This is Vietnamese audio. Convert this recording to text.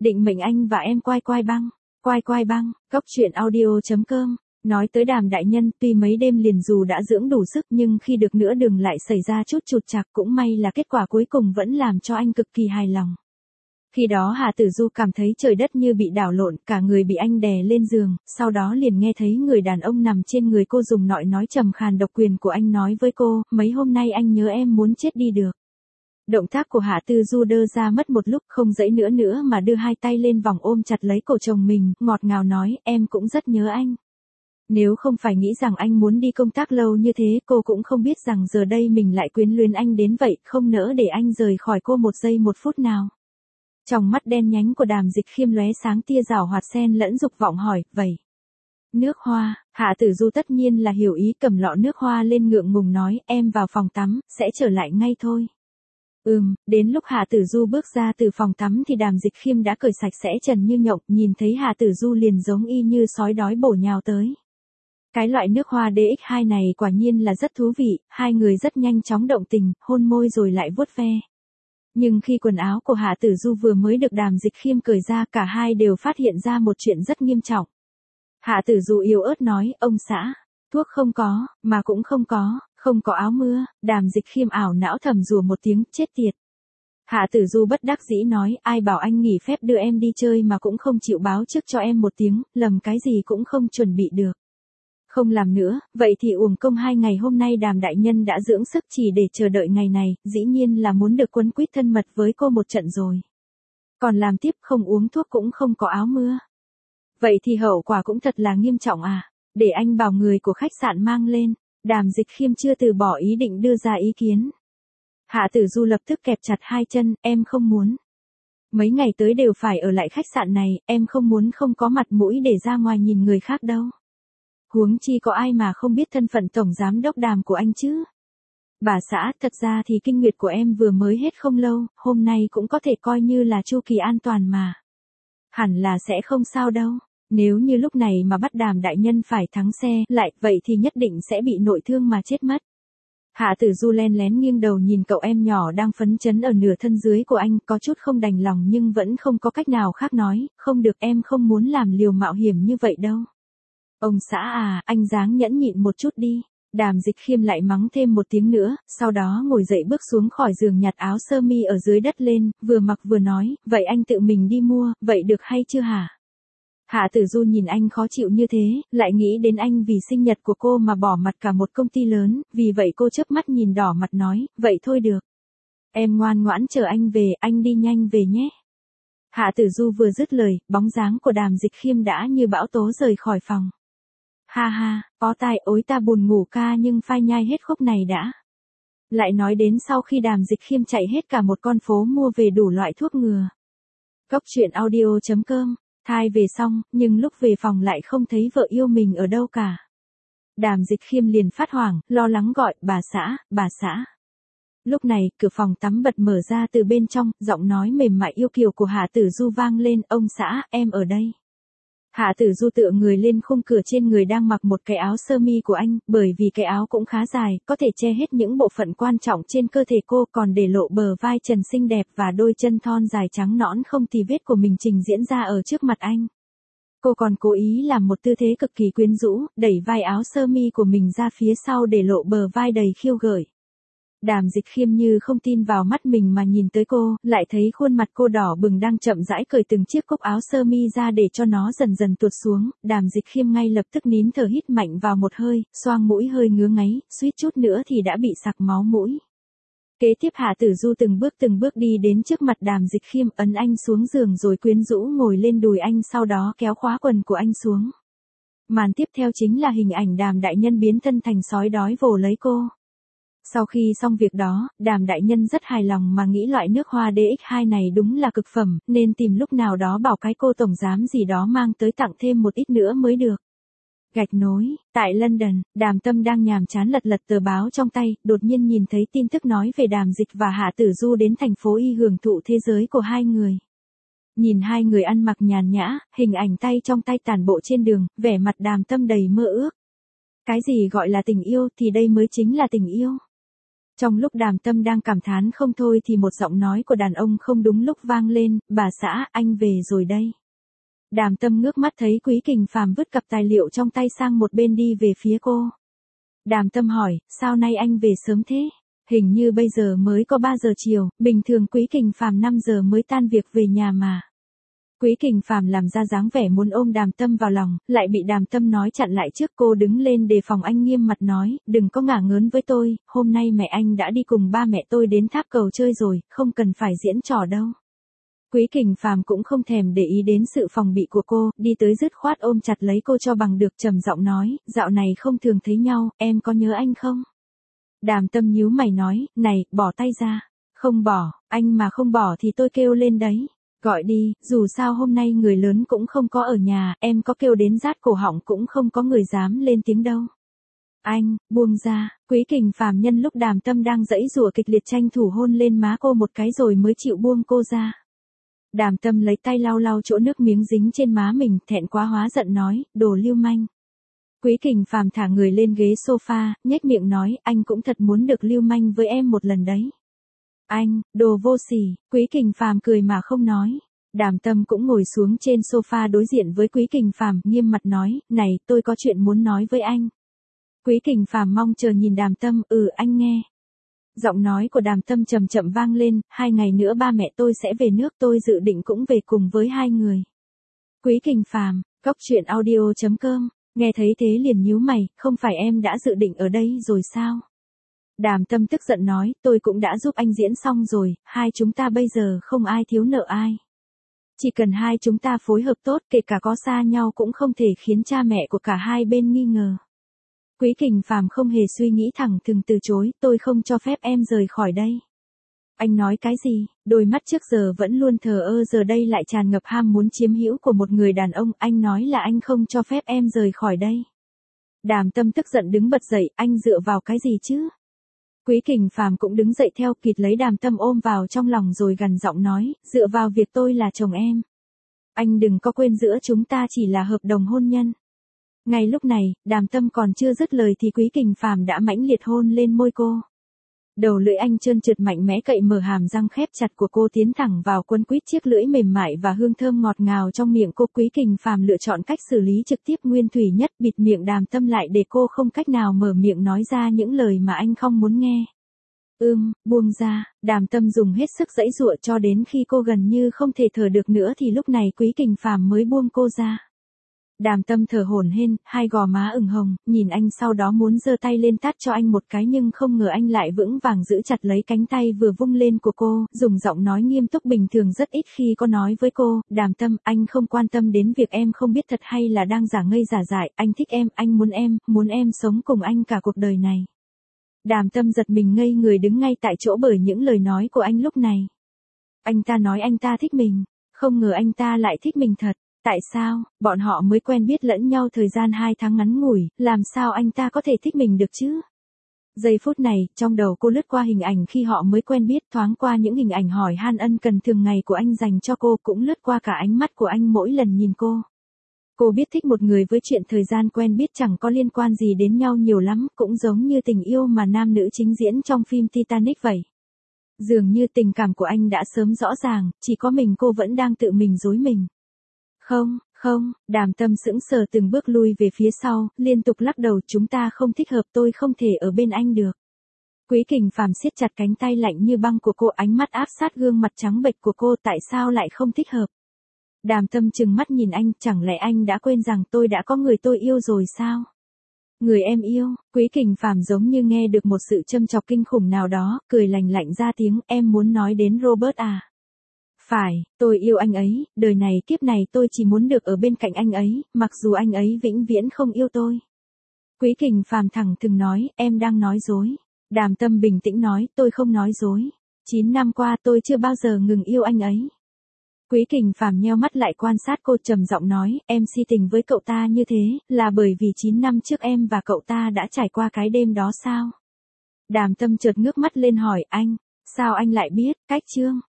Định mệnh anh và em quai quai băng. Quai quai băng, Cốc Truyện Audio.com. Nói tới Đàm đại nhân, tuy mấy đêm liền dù đã dưỡng đủ sức nhưng khi được nửa đường lại xảy ra chút trục trặc, cũng may là kết quả cuối cùng vẫn làm cho anh cực kỳ hài lòng. Khi đó Hà Tử Du cảm thấy trời đất như bị đảo lộn, cả người bị anh đè lên giường, sau đó liền nghe thấy người đàn ông nằm trên người cô dùng giọng nói trầm khàn độc quyền của anh nói với cô, mấy hôm nay anh nhớ em muốn chết đi được. Động tác của Hạ Tử Du đơ ra mất một lúc, không dãy nữa mà đưa hai tay lên vòng ôm chặt lấy cổ chồng mình, ngọt ngào nói, em cũng rất nhớ anh. Nếu không phải nghĩ rằng anh muốn đi công tác lâu như thế, cô cũng không biết rằng giờ đây mình lại quyến luyến anh đến vậy, không nỡ để anh rời khỏi cô một giây một phút nào. Trong mắt đen nhánh của Đàm Dịch Khiêm lóe sáng tia giảo hoạt xen lẫn dục vọng hỏi, vậy. Nước hoa, Hạ Tử Du tất nhiên là hiểu ý, cầm lọ nước hoa lên ngượng ngùng nói, em vào phòng tắm, sẽ trở lại ngay thôi. Đến lúc Hạ Tử Du bước ra từ phòng tắm thì Đàm Dịch Khiêm đã cởi sạch sẽ trần như nhộng, nhìn thấy Hạ Tử Du liền giống y như sói đói bổ nhào tới. Cái loại nước hoa DX2 này quả nhiên là rất thú vị, hai người rất nhanh chóng động tình, hôn môi rồi lại vuốt ve. Nhưng khi quần áo của Hạ Tử Du vừa mới được Đàm Dịch Khiêm cởi ra, cả hai đều phát hiện ra một chuyện rất nghiêm trọng. Hạ Tử Du yếu ớt nói, ông xã, thuốc không có, mà cũng không có áo mưa. Đàm Dịch Khiêm ảo não thầm rủa một tiếng, chết tiệt. Hạ Tử Du bất đắc dĩ nói, ai bảo anh nghỉ phép đưa em đi chơi mà cũng không chịu báo trước cho em một tiếng, lầm cái gì cũng không chuẩn bị được. Không làm nữa, vậy thì uổng công 2 ngày hôm nay Đàm đại nhân đã dưỡng sức chỉ để chờ đợi ngày này, dĩ nhiên là muốn được quấn quýt thân mật với cô một trận rồi. Còn làm tiếp không uống thuốc cũng không có áo mưa. Vậy thì hậu quả cũng thật là nghiêm trọng à, để anh bảo người của khách sạn mang lên. Đàm Dịch Khiêm chưa từ bỏ ý định đưa ra ý kiến. Hạ Tử Du lập tức kẹp chặt hai chân, em không muốn. Mấy ngày tới đều phải ở lại khách sạn này, em không muốn không có mặt mũi để ra ngoài nhìn người khác đâu. Huống chi có ai mà không biết thân phận tổng giám đốc Đàm của anh chứ. Bà xã, thật ra thì kinh nguyệt của em vừa mới hết không lâu, hôm nay cũng có thể coi như là chu kỳ an toàn mà. Hẳn là sẽ không sao đâu. Nếu như lúc này mà bắt Đàm đại nhân phải thắng xe lại, vậy thì nhất định sẽ bị nội thương mà chết mất. Hạ Tử Du len lén nghiêng đầu nhìn cậu em nhỏ đang phấn chấn ở nửa thân dưới của anh, có chút không đành lòng nhưng vẫn không có cách nào khác nói, không được, em không muốn làm liều mạo hiểm như vậy đâu. Ông xã à, anh dáng nhẫn nhịn một chút đi. Đàm Dịch Khiêm lại mắng thêm một tiếng nữa, sau đó ngồi dậy bước xuống khỏi giường nhặt áo sơ mi ở dưới đất lên, vừa mặc vừa nói, vậy anh tự mình đi mua, vậy được hay chưa hả? Hạ Tử Du nhìn anh khó chịu như thế, lại nghĩ đến anh vì sinh nhật của cô mà bỏ mặt cả một công ty lớn, vì vậy cô chớp mắt nhìn đỏ mặt nói, vậy thôi được. Em ngoan ngoãn chờ anh về, anh đi nhanh về nhé. Hạ Tử Du vừa dứt lời, bóng dáng của Đàm Dịch Khiêm đã như bão tố rời khỏi phòng. Ha ha, có tai ối ta buồn ngủ ca nhưng phai nhai hết khúc này đã. Lại nói đến sau khi Đàm Dịch Khiêm chạy hết cả một con phố mua về đủ loại thuốc ngừa. Cốc Truyện Audio.com. Thai về xong, nhưng lúc về phòng lại không thấy vợ yêu mình ở đâu cả. Đàm Dịch Khiêm liền phát hoảng, lo lắng gọi, bà xã. Lúc này, cửa phòng tắm bật mở ra từ bên trong, giọng nói mềm mại yêu kiều của Hạ Tử Du vang lên, ông xã, em ở đây. Hạ Tử Du tựa người lên khung cửa, trên người đang mặc một cái áo sơ mi của anh, bởi vì cái áo cũng khá dài, có thể che hết những bộ phận quan trọng trên cơ thể cô, còn để lộ bờ vai trần xinh đẹp và đôi chân thon dài trắng nõn không tì vết của mình trình diễn ra ở trước mặt anh. Cô còn cố ý làm một tư thế cực kỳ quyến rũ, đẩy vai áo sơ mi của mình ra phía sau để lộ bờ vai đầy khiêu gợi. Đàm Dịch Khiêm như không tin vào mắt mình mà nhìn tới cô, lại thấy khuôn mặt cô đỏ bừng đang chậm rãi cởi từng chiếc cúc áo sơ mi ra để cho nó dần dần tuột xuống. Đàm Dịch Khiêm ngay lập tức nín thở hít mạnh vào một hơi, xoang mũi hơi ngứa ngáy, suýt chút nữa thì đã bị sặc máu mũi. Kế tiếp Hạ Tử Du từng bước đi đến trước mặt Đàm Dịch Khiêm, ấn anh xuống giường rồi quyến rũ ngồi lên đùi anh, sau đó kéo khóa quần của anh xuống. Màn tiếp theo chính là hình ảnh Đàm đại nhân biến thân thành sói đói vồ lấy cô. Sau khi xong việc đó, Đàm đại nhân rất hài lòng mà nghĩ loại nước hoa DX2 này đúng là cực phẩm, nên tìm lúc nào đó bảo cái cô tổng giám gì đó mang tới tặng thêm một ít nữa mới được. Gạch nối, tại London, Đàm Tâm đang nhàm chán lật tờ báo trong tay, đột nhiên nhìn thấy tin tức nói về Đàm Dịch và Hạ Tử Du đến thành phố Y hưởng thụ thế giới của hai người. Nhìn hai người ăn mặc nhàn nhã, hình ảnh tay trong tay tản bộ trên đường, vẻ mặt Đàm Tâm đầy mơ ước. Cái gì gọi là tình yêu thì đây mới chính là tình yêu. Trong lúc Đàm Tâm đang cảm thán không thôi thì một giọng nói của đàn ông không đúng lúc vang lên, bà xã, anh về rồi đây. Đàm Tâm ngước mắt thấy Quý Kình Phàm vứt cặp tài liệu trong tay sang một bên đi về phía cô. Đàm Tâm hỏi, sao nay anh về sớm thế? Hình như bây giờ mới có 3 giờ chiều, bình thường Quý Kình Phàm 5 giờ mới tan việc về nhà mà. Quý Kình Phàm làm ra dáng vẻ muốn ôm Đàm Tâm vào lòng, lại bị Đàm Tâm nói chặn lại trước. Cô đứng lên đề phòng anh, nghiêm mặt nói, đừng có ngả ngớn với tôi, hôm nay mẹ anh đã đi cùng ba mẹ tôi đến tháp cầu chơi rồi, không cần phải diễn trò đâu. Quý Kình Phàm cũng không thèm để ý đến sự phòng bị của cô, đi tới dứt khoát ôm chặt lấy cô cho bằng được, trầm giọng nói, dạo này không thường thấy nhau, em có nhớ anh không? Đàm Tâm nhíu mày nói, này, bỏ tay ra. Không bỏ, anh mà không bỏ thì tôi kêu lên đấy. Gọi đi, dù sao hôm nay người lớn cũng không có ở nhà, em có kêu đến rát cổ họng cũng không có người dám lên tiếng đâu. Anh, buông ra. Quý Kình Phàm nhân lúc Đàm Tâm đang giãy giụa kịch liệt tranh thủ hôn lên má cô một cái rồi mới chịu buông cô ra. Đàm Tâm lấy tay lau lau chỗ nước miếng dính trên má mình, thẹn quá hóa giận nói, đồ lưu manh. Quý Kình Phàm thả người lên ghế sofa, nhếch miệng nói, anh cũng thật muốn được lưu manh với em một lần đấy. Anh, đồ vô sỉ. Quý Kình Phàm cười mà không nói. Đàm Tâm cũng ngồi xuống trên sofa đối diện với Quý Kình Phàm, nghiêm mặt nói, này, tôi có chuyện muốn nói với anh. Quý Kình Phàm mong chờ nhìn Đàm Tâm, anh nghe. Giọng nói của Đàm Tâm chậm chậm vang lên, 2 ngày nữa ba mẹ tôi sẽ về nước, tôi dự định cũng về cùng với hai người. Quý Kình Phàm, coctruyện.audio.com, nghe thấy thế liền nhíu mày, không phải em đã dự định ở đây rồi sao? Đàm Tâm tức giận nói, tôi cũng đã giúp anh diễn xong rồi, hai chúng ta bây giờ không ai thiếu nợ ai. Chỉ cần hai chúng ta phối hợp tốt, kể cả có xa nhau cũng không thể khiến cha mẹ của cả hai bên nghi ngờ. Quý Kình Phàm không hề suy nghĩ, thẳng thừng từ chối, tôi không cho phép em rời khỏi đây. Anh nói cái gì? Đôi mắt trước giờ vẫn luôn thờ ơ giờ đây lại tràn ngập ham muốn chiếm hữu của một người đàn ông, anh nói là anh không cho phép em rời khỏi đây. Đàm Tâm tức giận đứng bật dậy, anh dựa vào cái gì chứ? Quý Kình Phàm cũng đứng dậy theo, kịt lấy Đàm Tâm ôm vào trong lòng rồi gằn giọng nói, dựa vào việc tôi là chồng em. Anh đừng có quên giữa chúng ta chỉ là hợp đồng hôn nhân. Ngay lúc này, Đàm Tâm còn chưa dứt lời thì Quý Kình Phàm đã mãnh liệt hôn lên môi cô. Đầu lưỡi anh trơn trượt mạnh mẽ cậy mở hàm răng khép chặt của cô, tiến thẳng vào quấn quýt chiếc lưỡi mềm mại và hương thơm ngọt ngào trong miệng cô. Quý Kình Phàm lựa chọn cách xử lý trực tiếp nguyên thủy nhất, bịt miệng Đàm Tâm lại để cô không cách nào mở miệng nói ra những lời mà anh không muốn nghe. Buông ra. Đàm Tâm dùng hết sức giãy giụa cho đến khi cô gần như không thể thở được nữa thì lúc này Quý Kình Phàm mới buông cô ra. Đàm Tâm thở hổn hển, hai gò má ửng hồng, nhìn anh sau đó muốn giơ tay lên tát cho anh một cái nhưng không ngờ anh lại vững vàng giữ chặt lấy cánh tay vừa vung lên của cô, dùng giọng nói nghiêm túc bình thường rất ít khi có nói với cô, Đàm Tâm, anh không quan tâm đến việc em không biết thật hay là đang giả ngây giả dại, anh thích em, anh muốn em sống cùng anh cả cuộc đời này. Đàm Tâm giật mình ngây người đứng ngay tại chỗ bởi những lời nói của anh lúc này. Anh ta nói anh ta thích mình, không ngờ anh ta lại thích mình thật. Tại sao, bọn họ mới quen biết lẫn nhau thời gian 2 tháng ngắn ngủi, làm sao anh ta có thể thích mình được chứ? Giây phút này, trong đầu cô lướt qua hình ảnh khi họ mới quen biết, thoáng qua những hình ảnh hỏi han ân cần thường ngày của anh dành cho cô, cũng lướt qua cả ánh mắt của anh mỗi lần nhìn cô. Cô biết thích một người với chuyện thời gian quen biết chẳng có liên quan gì đến nhau nhiều lắm, cũng giống như tình yêu mà nam nữ chính diễn trong phim Titanic vậy. Dường như tình cảm của anh đã sớm rõ ràng, chỉ có mình cô vẫn đang tự mình dối mình. Không, Đàm Tâm sững sờ từng bước lui về phía sau, liên tục lắc đầu, chúng ta không thích hợp, tôi không thể ở bên anh được. Quý Kình Phàm siết chặt cánh tay lạnh như băng của cô, ánh mắt áp sát gương mặt trắng bệch của cô, tại sao lại không thích hợp? Đàm Tâm trừng mắt nhìn anh, chẳng lẽ anh đã quên rằng tôi đã có người tôi yêu rồi sao? Người em yêu? Quý Kình Phàm giống như nghe được một sự châm chọc kinh khủng nào đó, cười lành lạnh ra tiếng, em muốn nói đến Robert à? Phải, tôi yêu anh ấy, đời này kiếp này tôi chỉ muốn được ở bên cạnh anh ấy, mặc dù anh ấy vĩnh viễn không yêu tôi. Quý Kình Phàm thẳng thừng nói, em đang nói dối. Đàm Tâm bình tĩnh nói, tôi không nói dối. 9 năm qua tôi chưa bao giờ ngừng yêu anh ấy. Quý Kình Phàm nheo mắt lại quan sát cô, trầm giọng nói, em si tình với cậu ta như thế, là bởi vì 9 năm trước em và cậu ta đã trải qua cái đêm đó sao? Đàm Tâm chợt ngước mắt lên hỏi anh, sao anh lại biết, cách chương?